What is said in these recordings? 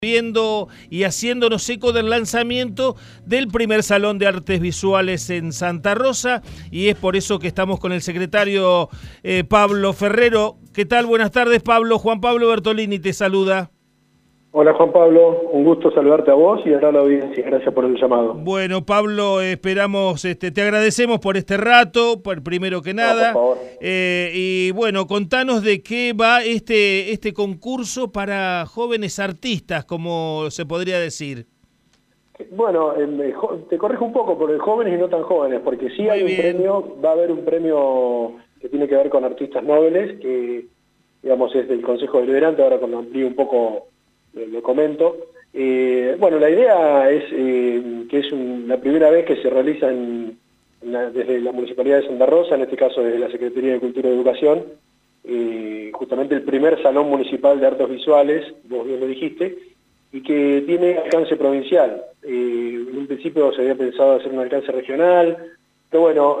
Viendo y haciéndonos eco del lanzamiento del primer Salón de Artes Visuales en Santa Rosa, y es por eso que estamos con el secretario Pablo Ferrero. ¿Qué tal? Buenas tardes, Pablo. Juan Pablo Bertolini te saluda. Hola Juan Pablo, un gusto saludarte a vos y a toda la audiencia. Gracias por el llamado. Bueno, Pablo, esperamos, te agradecemos por este rato, primero que nada. Por favor. Y bueno, contanos de qué va este concurso para jóvenes artistas, como se podría decir. Bueno, te corrijo un poco por jóvenes y no tan jóvenes, porque sí hay un premio, va a haber un premio que tiene que ver con artistas nobles, que digamos es del Consejo Deliberante. Ahora cuando amplíe un poco lo comento. Bueno, la idea es que es la primera vez que se realiza desde la Municipalidad de Santa Rosa, en este caso desde la Secretaría de Cultura y Educación, justamente el primer Salón Municipal de Artes Visuales, vos bien lo dijiste, y que tiene alcance provincial. En un principio se había pensado hacer un alcance regional, pero bueno,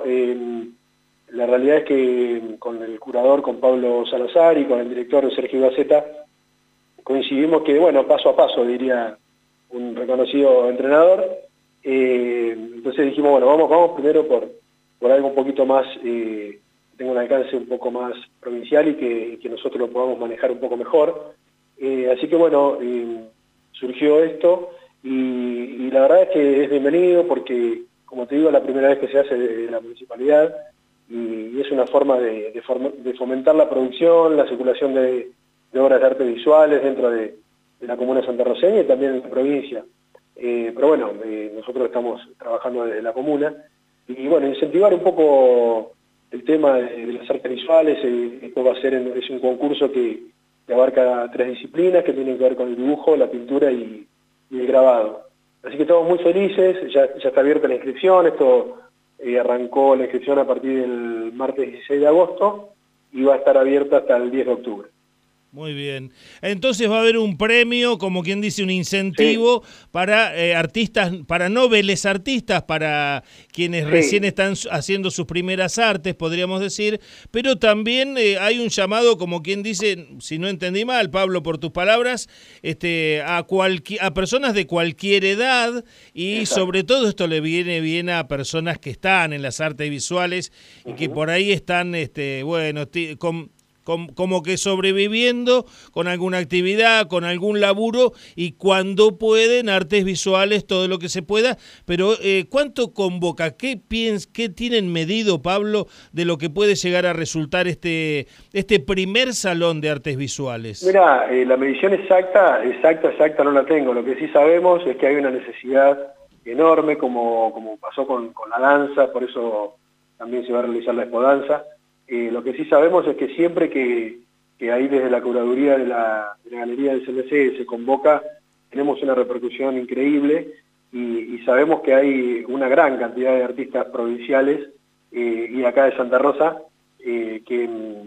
la realidad es que con el curador, con Pablo Salazar, y con el director Sergio Gaceta, coincidimos que, bueno, paso a paso, diría un reconocido entrenador. Entonces dijimos, bueno, vamos primero por algo un poquito más, tenga un alcance un poco más provincial y que nosotros lo podamos manejar un poco mejor. Así que bueno, surgió esto y la verdad es que es bienvenido porque, como te digo, es la primera vez que se hace desde la municipalidad y es una forma de fomentar la producción, la circulación de obras de arte visuales dentro de la comuna santarroceña y también en la provincia. Pero bueno, nosotros estamos trabajando desde la comuna y bueno, incentivar un poco el tema de las artes visuales. Esto va a ser es un concurso que abarca 3 disciplinas que tienen que ver con el dibujo, la pintura y el grabado. Así que estamos muy felices, ya está abierta la inscripción. Esto arrancó la inscripción a partir del martes 16 de agosto y va a estar abierta hasta el 10 de octubre. Muy bien. Entonces va a haber un premio, como quien dice, un incentivo, sí, para artistas, para nobles artistas, para quienes recién están haciendo sus primeras artes, podríamos decir, pero también hay un llamado, como quien dice, si no entendí mal, Pablo, por tus palabras, a personas de cualquier edad y exacto, sobre todo esto le viene bien a personas que están en las artes visuales y que por ahí están, bueno, como que sobreviviendo con alguna actividad, con algún laburo y cuando pueden, artes visuales, todo lo que se pueda. Pero ¿cuánto convoca? ¿Qué tienen medido, Pablo, de lo que puede llegar a resultar este primer Salón de Artes Visuales? Mirá, la medición exacta no la tengo. Lo que sí sabemos es que hay una necesidad enorme, como pasó con la danza, por eso también se va a realizar la expodanza. Lo que sí sabemos es que siempre que ahí desde la curaduría de la Galería del CNC se convoca, tenemos una repercusión increíble y sabemos que hay una gran cantidad de artistas provinciales y acá de Santa Rosa que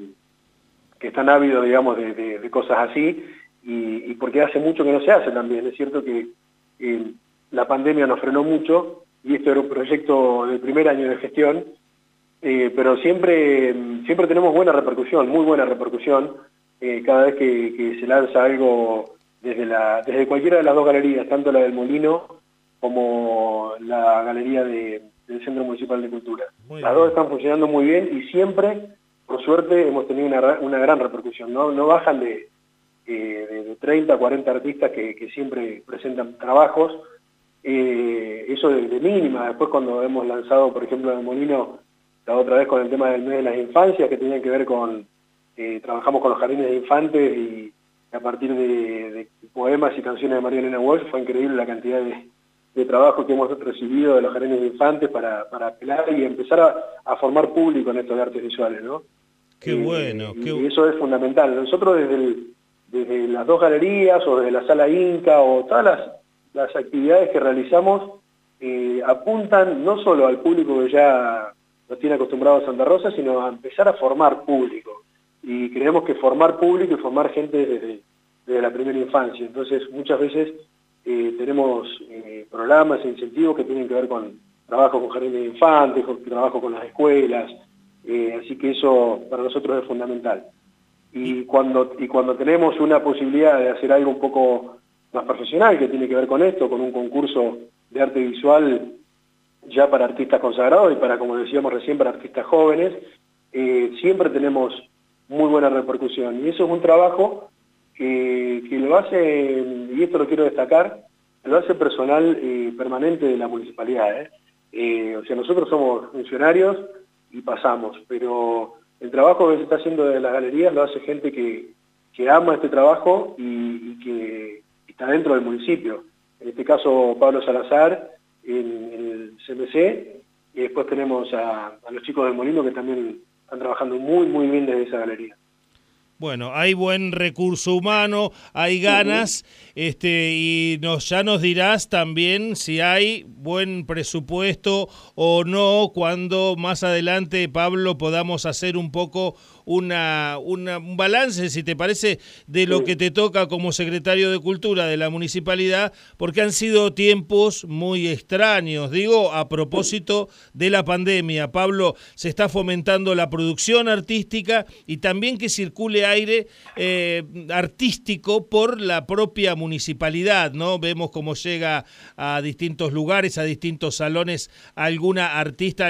están ávidos, digamos, de cosas así y porque hace mucho que no se hace también. Es cierto que la pandemia nos frenó mucho y esto era un proyecto del primer año de gestión. Pero siempre tenemos buena repercusión, muy buena repercusión, cada vez que se lanza algo desde cualquiera de las 2 galerías, tanto la del Molino como la galería del Centro Municipal de Cultura. Las 2 están funcionando muy bien y siempre, por suerte, hemos tenido una gran repercusión. No bajan de 30 a 40 artistas que siempre presentan trabajos, eso de mínima. Después cuando hemos lanzado, por ejemplo, el Molino, la otra vez con el tema del mes de las infancias, que tenían que ver con, trabajamos con los jardines de infantes y a partir de poemas y canciones de María Elena Walsh, fue increíble la cantidad de trabajo que hemos recibido de los jardines de infantes para apelar y empezar a formar público en estos de artes visuales, ¿no? Qué bueno. Y eso es fundamental. Nosotros desde las 2 galerías o desde la Sala Inca o todas las actividades que realizamos apuntan no solo al público que ya nos tiene acostumbrado a Santa Rosa, sino a empezar a formar público. Y creemos que formar público y formar gente desde la primera infancia. Entonces, muchas veces tenemos programas e incentivos que tienen que ver con trabajo con jardines de infantes, trabajo con las escuelas, así que eso para nosotros es fundamental. Y cuando tenemos una posibilidad de hacer algo un poco más profesional que tiene que ver con esto, con un concurso de arte visual ya para artistas consagrados y para, como decíamos recién, para artistas jóvenes. Siempre tenemos muy buena repercusión y eso es un trabajo que lo hace, y esto lo quiero destacar, lo hace personal permanente de la municipalidad. O sea, nosotros somos funcionarios y pasamos, pero el trabajo que se está haciendo de las galerías lo hace gente que ama este trabajo y que está dentro del municipio. En este caso, Pablo Salazar en el CMC, y después tenemos a los chicos del Molino que también están trabajando muy, muy bien desde esa galería. Bueno, hay buen recurso humano, hay ganas, y ya nos dirás también si hay buen presupuesto o no, cuando más adelante, Pablo, podamos hacer un poco un balance, si te parece, de lo que te toca como secretario de Cultura de la municipalidad, porque han sido tiempos muy extraños. Digo, a propósito de la pandemia, Pablo, se está fomentando la producción artística y también que circule aire artístico por la propia municipalidad, ¿no? Vemos cómo llega a distintos lugares, a distintos salones, alguna artista,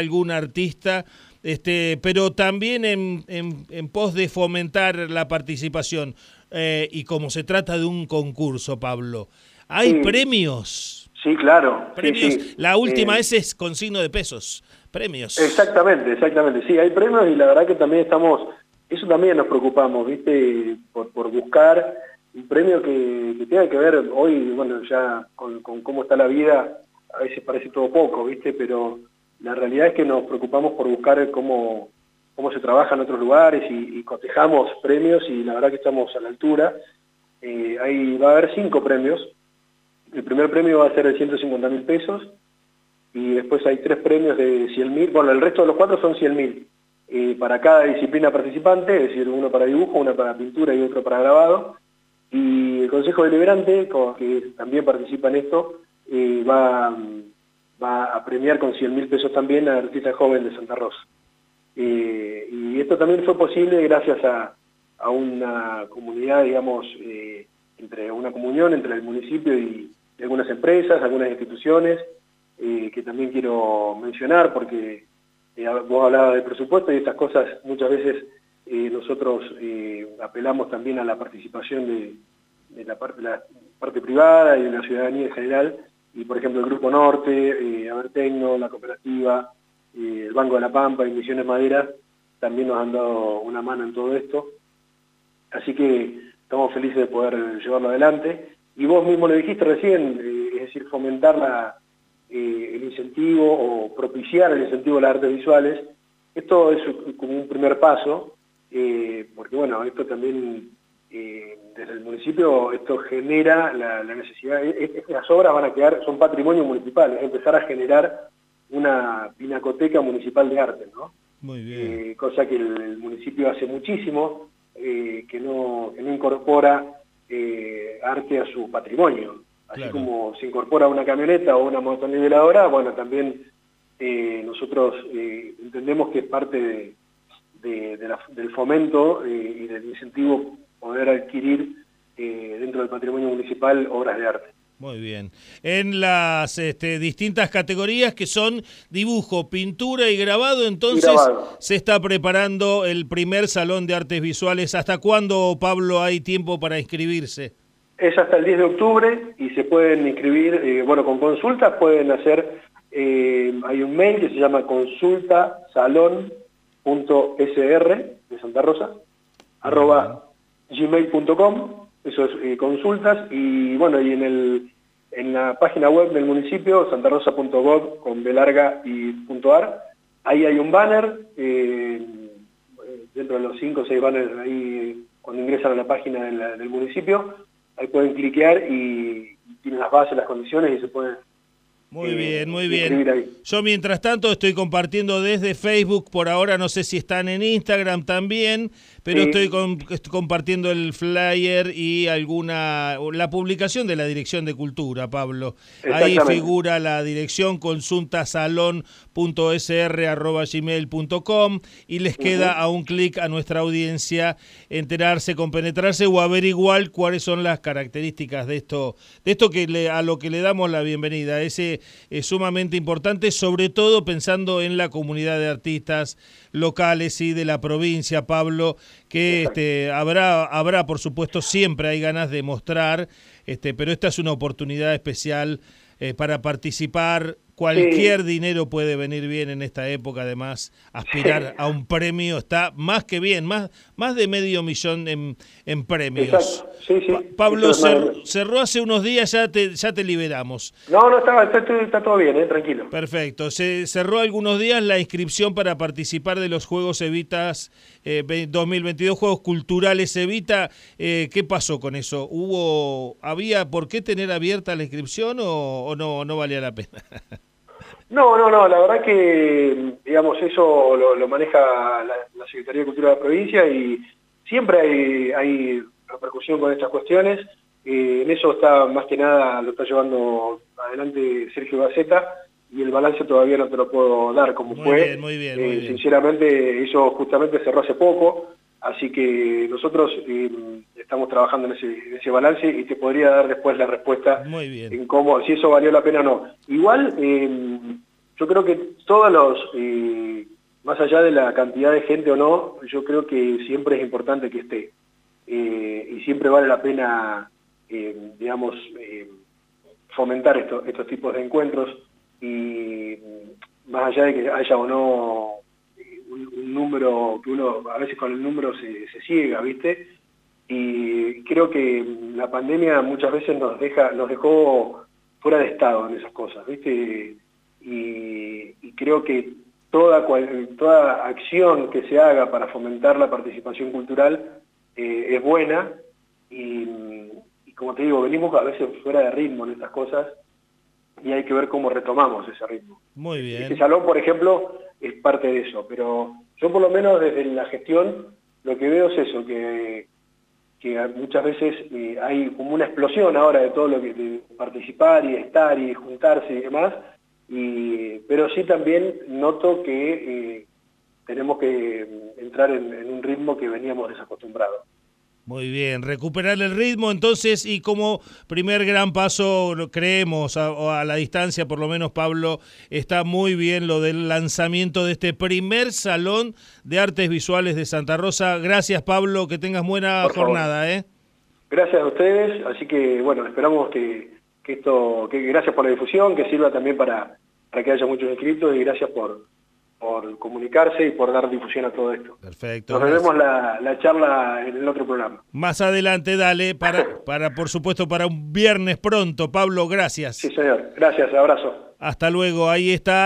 pero también en pos de fomentar la participación, y como se trata de un concurso, Pablo, ¿hay premios? Sí, claro. Premios, sí. La última vez es con signo de pesos, premios. Exactamente, sí, hay premios y la verdad que también eso también nos preocupamos, ¿viste? Por buscar un premio que tenga que ver hoy, bueno, ya con cómo está la vida, a veces parece todo poco, ¿viste? Pero la realidad es que nos preocupamos por buscar cómo se trabaja en otros lugares y cotejamos premios y la verdad que estamos a la altura. Ahí va a haber 5 premios. El primer premio va a ser de 150.000 pesos y después hay 3 premios de 100.000. Bueno, el resto de los 4 son 100.000 para cada disciplina participante, es decir, uno para dibujo, uno para pintura y otro para grabado. Y el Consejo Deliberante, que también participa en esto, va a premiar con 100.000 pesos también a artistas jóvenes de Santa Rosa. Y esto también fue posible gracias a una comunidad, digamos, entre una comunión entre el municipio y algunas empresas, algunas instituciones, que también quiero mencionar porque vos hablabas del presupuesto y estas cosas muchas veces nosotros apelamos también a la participación de la parte privada y de la ciudadanía en general, y por ejemplo el Grupo Norte, Abertecno, la cooperativa, el Banco de la Pampa y Misiones Madera también nos han dado una mano en todo esto, así que estamos felices de poder llevarlo adelante. Y vos mismo lo dijiste recién, es decir, fomentar el incentivo o propiciar el incentivo de las artes visuales. Esto es como un primer paso, porque bueno, esto también desde el municipio esto genera la necesidad, las obras van a quedar, son patrimonio municipal, es empezar a generar una pinacoteca municipal de arte, ¿no? Muy bien. Cosa que el municipio hace muchísimo, que no incorpora arte a su patrimonio. Así claro. Como se incorpora una camioneta o una motoniveladora, bueno, también nosotros entendemos que es parte del fomento y del incentivo poder adquirir dentro del patrimonio municipal obras de arte. Muy bien. En las distintas categorías que son dibujo, pintura y grabado, entonces se está preparando el primer Salón de Artes Visuales. ¿Hasta cuándo, Pablo, hay tiempo para inscribirse? Es hasta el 10 de octubre y se pueden inscribir, bueno, con consultas pueden hacer, hay un mail que se llama consultasalon.sr de Santa Rosa, @gmail.com. Eso es consultas, y bueno, y en la página web del municipio, santarosa.gov con B larga y .ar, ahí hay un banner, dentro de los 5 o 6 banners ahí cuando ingresan a la página del municipio, ahí pueden cliquear y tienen las bases, las condiciones y se pueden Muy bien, muy bien. Yo mientras tanto estoy compartiendo desde Facebook, por ahora no sé si están en Instagram también, pero sí. Estoy compartiendo el flyer y la publicación de la Dirección de Cultura, Pablo. Ahí figura la dirección consultasalon.sr@gmail.com y les queda a un clic a nuestra audiencia enterarse, compenetrarse o averiguar cuáles son las características de esto que a lo que le damos la bienvenida. Ese es sumamente importante, sobre todo pensando en la comunidad de artistas locales y de la provincia, Pablo, que habrá por supuesto, siempre hay ganas de mostrar, pero esta es una oportunidad especial para participar. Cualquier dinero puede venir bien en esta época, además aspirar a un premio está más que bien, más de $500,000 en premios. Exacto. Sí. Pablo, cerró hace unos días, ya te liberamos. No, está todo bien, tranquilo. Perfecto, se cerró algunos días la inscripción para participar de los Juegos Evitas 2022, Juegos Culturales Evita. ¿Qué pasó con eso? ¿Había por qué tener abierta la inscripción o no valía la pena? No, la verdad que, digamos, eso lo maneja la Secretaría de Cultura de la provincia y siempre hay repercusión con estas cuestiones. En eso está, más que nada, lo está llevando adelante Sergio Gaceta y el balance todavía no te lo puedo dar como fue. Muy bien. Sinceramente, eso justamente cerró hace poco, así que nosotros estamos trabajando en ese balance y te podría dar después la respuesta en cómo, si eso valió la pena o no. Igual, yo creo que todos más allá de la cantidad de gente o no, yo creo que siempre es importante que esté. Y siempre vale la pena, digamos, fomentar estos tipos de encuentros y más allá de que haya o no un número, que uno a veces con el número se ciega, ¿viste? Y creo que la pandemia muchas veces nos dejó fuera de estado en esas cosas, ¿viste? Y creo que toda acción que se haga para fomentar la participación cultural es buena y como te digo, venimos a veces fuera de ritmo en estas cosas y hay que ver cómo retomamos ese ritmo. Muy bien. Este salón, por ejemplo, es parte de eso, pero yo por lo menos desde la gestión lo que veo es eso, que muchas veces hay como una explosión ahora de todo lo que de participar y estar y juntarse y demás, pero sí también noto que tenemos que entrar en un ritmo que veníamos desacostumbrados. Muy bien, recuperar el ritmo entonces, y como primer gran paso, creemos, a la distancia por lo menos, Pablo, está muy bien lo del lanzamiento de este primer Salón de Artes Visuales de Santa Rosa. Gracias, Pablo, que tengas buena jornada. Gracias a ustedes, así que bueno, esperamos que gracias por la difusión, que sirva también para que haya muchos inscritos y gracias por comunicarse y por dar difusión a todo esto. Perfecto. Nos vemos la charla en el otro programa. Más adelante, dale, por supuesto, para un viernes pronto. Pablo, gracias. Sí, señor. Gracias, abrazo. Hasta luego, ahí está.